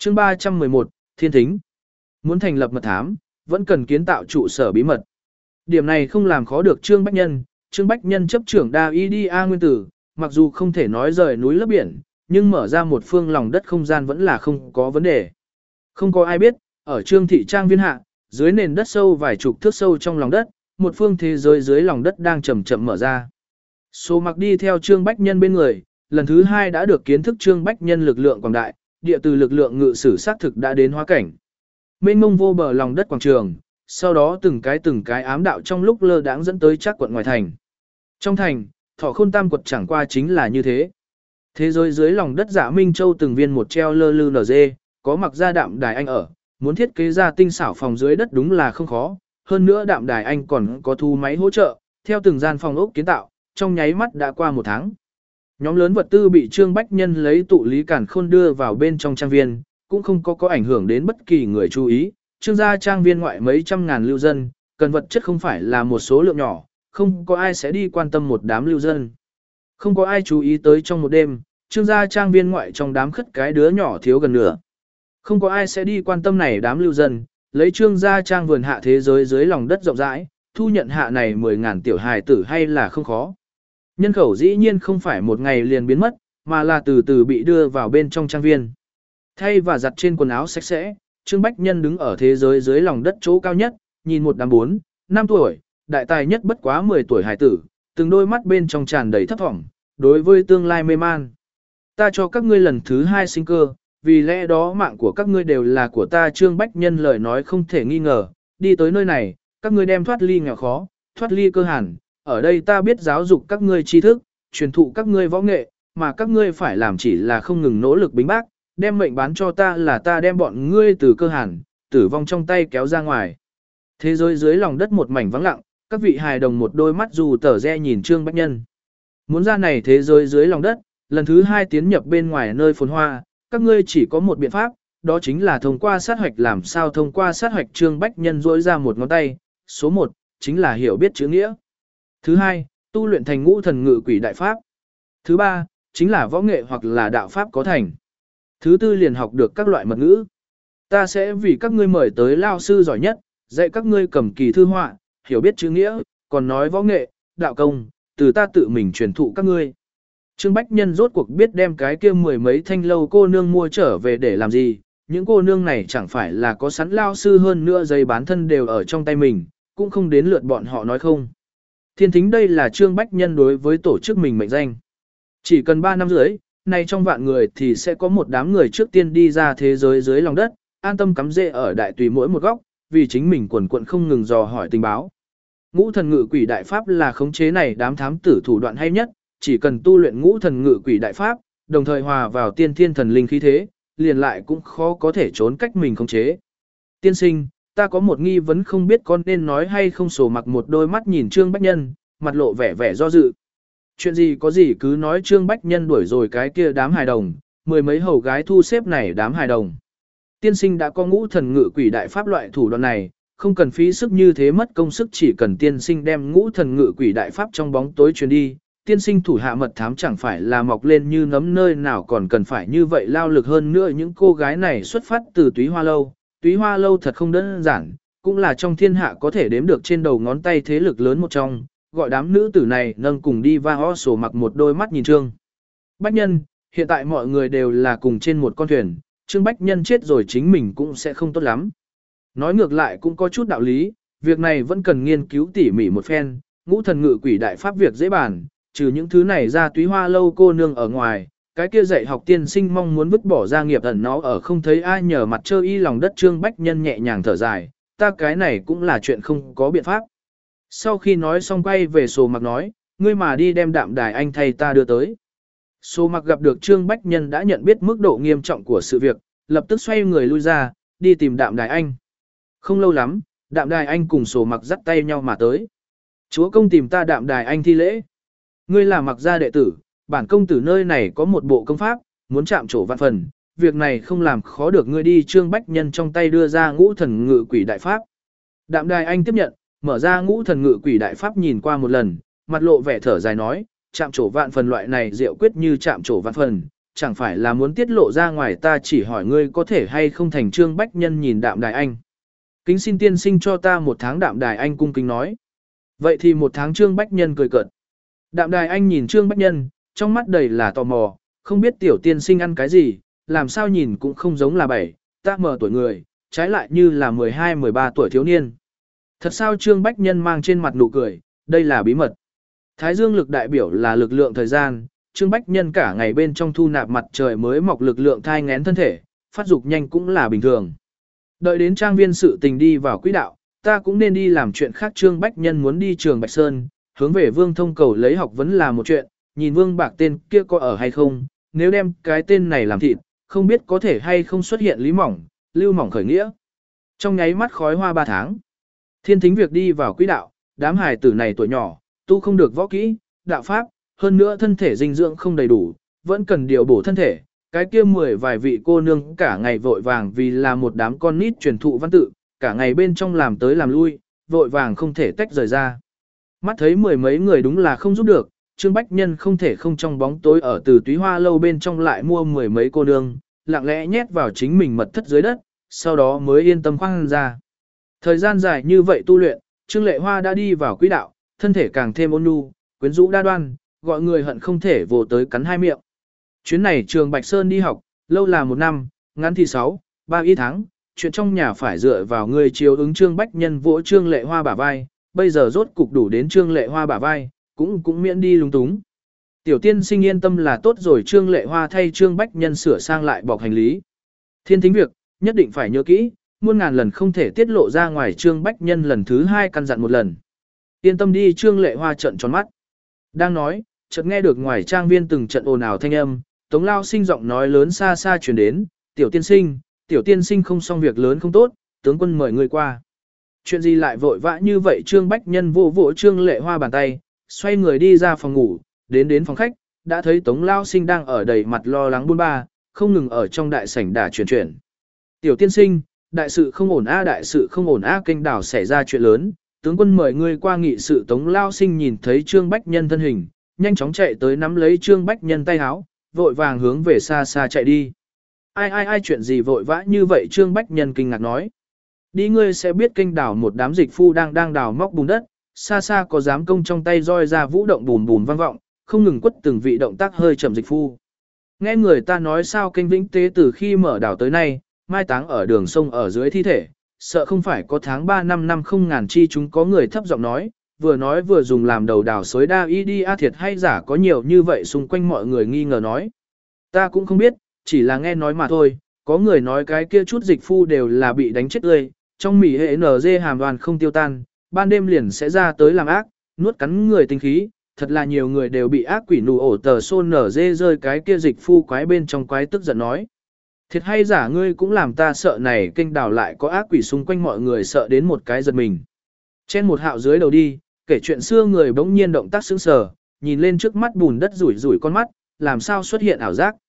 Chương 311, Thiên Thính. Muốn thành lập mật thám, vẫn cần kiến tạo trụ sở bí mật. Điểm này không làm khó được Trương Bách Nhân. Trương Bách Nhân chấp trưởng DAIDA nguyên tử, mặc dù không thể nói rời núi lấp biển, nhưng mở ra một phương lòng đất không gian vẫn là không có vấn đề. Không có ai biết, ở Trương thị trang viên hạ, dưới nền đất sâu vài chục thước sâu trong lòng đất, một phương thế giới dưới lòng đất đang chậm chậm mở ra. Số Mặc đi theo Trương Bách Nhân bên người, lần thứ 2 đã được kiến thức Trương Bách Nhân lực lượng quảng đại, địa từ lực lượng ngự sử xác thực đã đến hóa cảnh. Mênh mông vô bờ lòng đất quảng trường, sau đó từng cái ám đạo trong lúc lơ đãng dẫn tới chắc quận ngoài thành. Trong thành, Thọ Khôn Tam quật chẳng qua chính là như thế. Thế giới dưới lòng đất Dạ Minh Châu từng viên một treo lơ lư nở dê, có Mặc ra Đạm Đài Anh ở, muốn thiết kế ra tinh xảo phòng dưới đất đúng là không khó, hơn nữa Đạm Đài Anh còn có thu máy hỗ trợ, theo từng gian phòng ốc kiến tạo, trong nháy mắt đã qua 1 tháng. Nhóm lớn vật tư bị Trương Bách Nhân lấy tụ lý cản khôn đưa vào bên trong trang viên, cũng không có ảnh hưởng đến bất kỳ người chú ý. Trương gia trang viên ngoại mấy trăm ngàn lưu dân, cần vật chất không phải là một số lượng nhỏ, không có ai sẽ đi quan tâm một đám lưu dân. Không có ai chú ý tới trong một đêm, Trương gia trang viên ngoại trong đám khất cái đứa nhỏ thiếu gần nửa. Không có ai sẽ đi quan tâm này đám lưu dân, lấy Trương gia trang vườn hạ thế giới dưới lòng đất rộng rãi, thu nhận hạ này 10.000 tiểu hài tử hay là không khó. Nhân khẩu dĩ nhiên không phải một ngày liền biến mất, mà là từ từ bị đưa vào bên trong trang viên. Thay và giặt trên quần áo sạch sẽ, Trương Bách Nhân đứng ở thế giới dưới lòng đất chỗ cao nhất, nhìn một đám 4, 5 tuổi, đại tài nhất bất quá 10 tuổi hài tử, từng đôi mắt bên trong tràn đầy thấp thỏm, đối với tương lai mê man. Ta cho các ngươi lần thứ 2 sinh cơ, vì lẽ đó mạng của các ngươi đều là của ta. Trương Bách Nhân lời nói không thể nghi ngờ, đi tới nơi này, các ngươi đem thoát ly nghèo khó, thoát ly cơ hàn, ở đây ta biết giáo dục các ngươi tri thức, truyền thụ các ngươi võ nghệ, mà các ngươi phải làm chỉ là không ngừng nỗ lực bính bác, đem mệnh bán cho ta là ta đem bọn ngươi từ cơ hàn, tử vong trong tay kéo ra ngoài. Thế giới dưới lòng đất một mảnh vắng lặng, các vị hài đồng một đôi mắt dù tở re nhìn Trương Bách Nhân. Muốn ra này thế giới dưới lòng đất, lần thứ 2 tiến nhập bên ngoài nơi phồn hoa, các ngươi chỉ có một biện pháp, đó chính là thông qua sát hoạch. Làm sao thông qua sát hoạch? Trương Bách Nhân duỗi ra một ngón tay. Số 1, chính là hiểu biết chữ nghĩa. Thứ 2, tu luyện thành ngũ thần ngự quỷ đại pháp. Thứ 3, chính là võ nghệ hoặc là đạo pháp có thành. Thứ 4 liền học được các loại mật ngữ. Ta sẽ vì các ngươi mời tới lao sư giỏi nhất, dạy các ngươi cầm kỳ thư họa, hiểu biết chữ nghĩa, còn nói võ nghệ, đạo công, từ ta tự mình truyền thụ các ngươi. Trương Bách Nhân rốt cuộc biết đem cái kia 10 mấy thanh lâu cô nương mua trở về để làm gì, những cô nương này chẳng phải là có sẵn lao sư, hơn nữa giấy bán thân đều ở trong tay mình, cũng không đến lượt bọn họ nói không. Thiên Thính đây là Trương Bách Nhân đối với tổ chức mình mệnh danh. Chỉ cần 3 năm dưới, nay trong vạn người thì sẽ có một đám người trước tiên đi ra thế giới dưới lòng đất, an tâm cắm rễ ở đại tùy mỗi một góc, vì chính mình quần quận không ngừng dò hỏi tình báo. Ngũ thần ngự quỷ đại pháp là khống chế này đám thám tử thủ đoạn hay nhất, chỉ cần tu luyện ngũ thần ngự quỷ đại pháp, đồng thời hòa vào tiên thiên thần linh khí thế, liền lại cũng khó có thể trốn cách mình khống chế. Tiên sinh, ta có một nghi vấn không biết con nên nói hay không. Sổ Mặc một đôi mắt nhìn Trương Bách Nhân, mặt lộ vẻ vẻ do dự. Chuyện gì có gì cứ nói. Trương Bách Nhân đuổi rồi cái kia đám hài đồng, 10 mấy hầu gái thu xếp này đám hài đồng. Tiên sinh đã có ngũ thần ngự quỷ đại pháp loại thủ đoạn này, không cần phí sức như thế mất công sức, chỉ cần tiên sinh đem ngũ thần ngự quỷ đại pháp trong bóng tối truyền đi. Tiên sinh thủ hạ mật thám chẳng phải là mọc lên như nấm, nơi nào còn cần phải như vậy lao lực. Hơn nữa những cô gái này xuất phát từ Túy Hoa Lâu. Túy Hoa Lâu thật không đơn giản, cũng là trong thiên hạ có thể đếm được trên đầu ngón tay thế lực lớn một trong, gọi đám nữ tử này nâng cùng đi. Va ho. Sổ Mặc một đôi mắt nhìn Trương Bách Nhân, hiện tại mọi người đều là cùng trên một con thuyền, Trương Bách Nhân chết rồi chính mình cũng sẽ không tốt lắm. Nói ngược lại cũng có chút đạo lý, việc này vẫn cần nghiên cứu tỉ mỉ một phen. Ngũ thần ngự quỷ đại pháp việc dễ bàn, trừ những thứ này ra Túy Hoa Lâu cô nương ở ngoài, cái kia dạy học tiên sinh mong muốn vứt bỏ gia nghiệp ẩn nó ở không thấy ai nhờ mặt trơ y lòng đất. Trương Bách Nhân nhẹ nhàng thở dài, ta cái này cũng là chuyện không có biện pháp. Sau khi nói xong quay về Sổ Mặc nói, ngươi mà đi đem Đạm Đài Anh thay ta đưa tới. Sổ Mặc gặp được Trương Bách Nhân đã nhận biết mức độ nghiêm trọng của sự việc, lập tức xoay người lui ra, đi tìm Đạm Đài Anh. Không lâu lắm, Đạm Đài Anh cùng Sổ Mặc dắt tay nhau mà tới. Chúa công tìm ta. Đạm Đài Anh thi lễ. Ngươi là Mặc gia đệ tử, bản công tử nơi này có một bộ công pháp, muốn chạm trổ vạn phần, việc này không làm khó được ngươi đi. Trương Bách Nhân trong tay đưa ra ngũ thần ngự quỷ đại pháp. Đạm Đài Anh tiếp nhận, mở ra ngũ thần ngự quỷ đại pháp nhìn qua một lần, mặt lộ vẻ thở dài nói, chạm trổ vạn phần loại này diệu quyết như chạm trổ vạn phần, chẳng phải là muốn tiết lộ ra ngoài, ta chỉ hỏi ngươi có thể hay không thành Trương Bách Nhân nhìn Đạm Đài Anh. Kính xin tiên sinh cho ta 1 tháng. Đạm Đài Anh cung kính nói. Vậy thì 1 tháng. Trương Bách Nhân cười cợt. Đạm Đài Anh nhìn Trương Bách Nhân, trong mắt đầy là tò mò, không biết tiểu tiên sinh ăn cái gì, làm sao nhìn cũng không giống là 7, 8 tuổi người, trái lại như là 12-13 tuổi thiếu niên. Thật sao? Trương Bách Nhân mang trên mặt nụ cười, đây là bí mật. Thái dương lực đại biểu là lực lượng thời gian, Trương Bách Nhân cả ngày bên trong thu nạp mặt trời mới mọc lực lượng thai nghén thân thể, phát dục nhanh cũng là bình thường. Đợi đến trang viên sự tình đi vào quỹ đạo, ta cũng nên đi làm chuyện khác. Trương Bách Nhân muốn đi trường Bạch Sơn, hướng về Vương Thông cầu lấy học vấn là một chuyện, nhìn Vương Bạc tên kia có ở hay không, nếu đem cái tên này làm thịt, không biết có thể hay không xuất hiện Lý Mỏng, Lưu Mỏng khởi nghĩa. Trong nháy mắt khói hoa 3 tháng, Thiên Thính việc đi vào quỹ đạo, đám hài tử này tuổi nhỏ, tu không được võ kỹ, đạo pháp, hơn nữa thân thể dinh dưỡng không đầy đủ, vẫn cần điều bổ thân thể. Cái kia 10 vài vị cô nương cả ngày vội vàng vì là một đám con nít truyền thụ văn tự, cả ngày bên trong làm tới làm lui, vội vàng không thể tách rời ra. Mắt thấy 10 mấy người đúng là không giúp được, Trương Bách Nhân không thể không trong bóng tối ở Từ Túy Hoa lâu bên trong lại mua 10 mấy cô nương, lặng lẽ nhét vào chính mình mật thất dưới đất, sau đó mới yên tâm khoan ra. Thời gian dài như vậy tu luyện, Trương Lệ Hoa đã đi vào quỹ đạo, thân thể càng thêm ôn nhu, quyến rũ đa đoan, gọi người hận không thể vồ tới cắn 2 miệng. Chuyến này trường Bạch Sơn đi học, lâu là 1 năm, ngắn thì 6-3 tháng, chuyện trong nhà phải dựa vào người chiếu ứng. Trương Bách Nhân vỗ Trương Lệ Hoa bả vai, bây giờ rốt cục đủ đến Trương Lệ Hoa bả vai, cũng miễn đi lung túng. Tiểu tiên sinh yên tâm là tốt rồi. Trương Lệ Hoa thay Trương Bách Nhân sửa sang lại bọc hành lý. Thiên Thính việc, nhất định phải nhớ kỹ, muôn ngàn lần không thể tiết lộ ra ngoài. Trương Bách Nhân lần thứ 2 căn dặn một lần. Yên tâm đi. Trương Lệ Hoa trợn tròn mắt. Đang nói, chợt nghe được ngoài trang viên từng trận ồn ào thanh âm, Tống Lao Sinh giọng nói lớn xa xa truyền đến, tiểu tiên sinh không xong, việc lớn không tốt, tướng quân mời người qua. Chuyện gì lại vội vã như vậy? Trương Bách Nhân vỗ vỗ Trương Lệ Hoa bàn tay, xoay người đi ra phòng ngủ, đến phòng khách, đã thấy Tống Lao Sinh đang ở đầy mặt lo lắng buôn ba, không ngừng ở trong đại sảnh đả chuyển. Tiểu tiên sinh, đại sự không ổn a, đại sự không ổn a, kênh đảo xảy ra chuyện lớn, tướng quân mời ngươi qua nghị sự. Tống Lao Sinh nhìn thấy Trương Bách Nhân thân hình, nhanh chóng chạy tới nắm lấy Trương Bách Nhân tay háo, vội vàng hướng về xa xa chạy đi. Ai chuyện gì vội vã như vậy? Trương Bách Nhân kinh ngạc nói. Đi, ngươi sẽ biết, kênh đảo một đám dịch phu đang đào móc bùn đất, xa xa có giám công trong tay roi ra vũ động bùn bùn vang vọng, không ngừng quất từng vị động tác hơi chậm dịch phu. Nghe người ta nói sao kênh Vĩnh Tế từ khi mở đảo tới nay, mai táng ở đường sông ở dưới thi thể, sợ không phải có tháng 3 năm không ngàn chi. Chúng có người thấp giọng nói vừa dùng làm đầu đảo xối đa y đi a, thiệt hay giả có nhiều như vậy? Xung quanh mọi người nghi ngờ nói. Ta cũng không biết, chỉ là nghe nói mà thôi. Có người nói cái kia chút dịch phu đều là bị đánh chết tươi, trong mỉ hệ NG hàm đoàn không tiêu tan, ban đêm liền sẽ ra tới làm ác, nuốt cắn người tinh khí. Thật là nhiều người đều bị ác quỷ nụ ổ tờ xôn nở dê rơi. Cái kia dịch phu quái bên trong quái tức giận nói. Thiệt hay giả ngươi cũng làm ta sợ này, kênh đảo lại có ác quỷ, xung quanh mọi người sợ đến một cái giật mình. Trên một hạo dưới đầu đi, kể chuyện xưa người bỗng nhiên động tác sững sờ, nhìn lên trước mắt bùn đất rủi con mắt, làm sao xuất hiện ảo giác.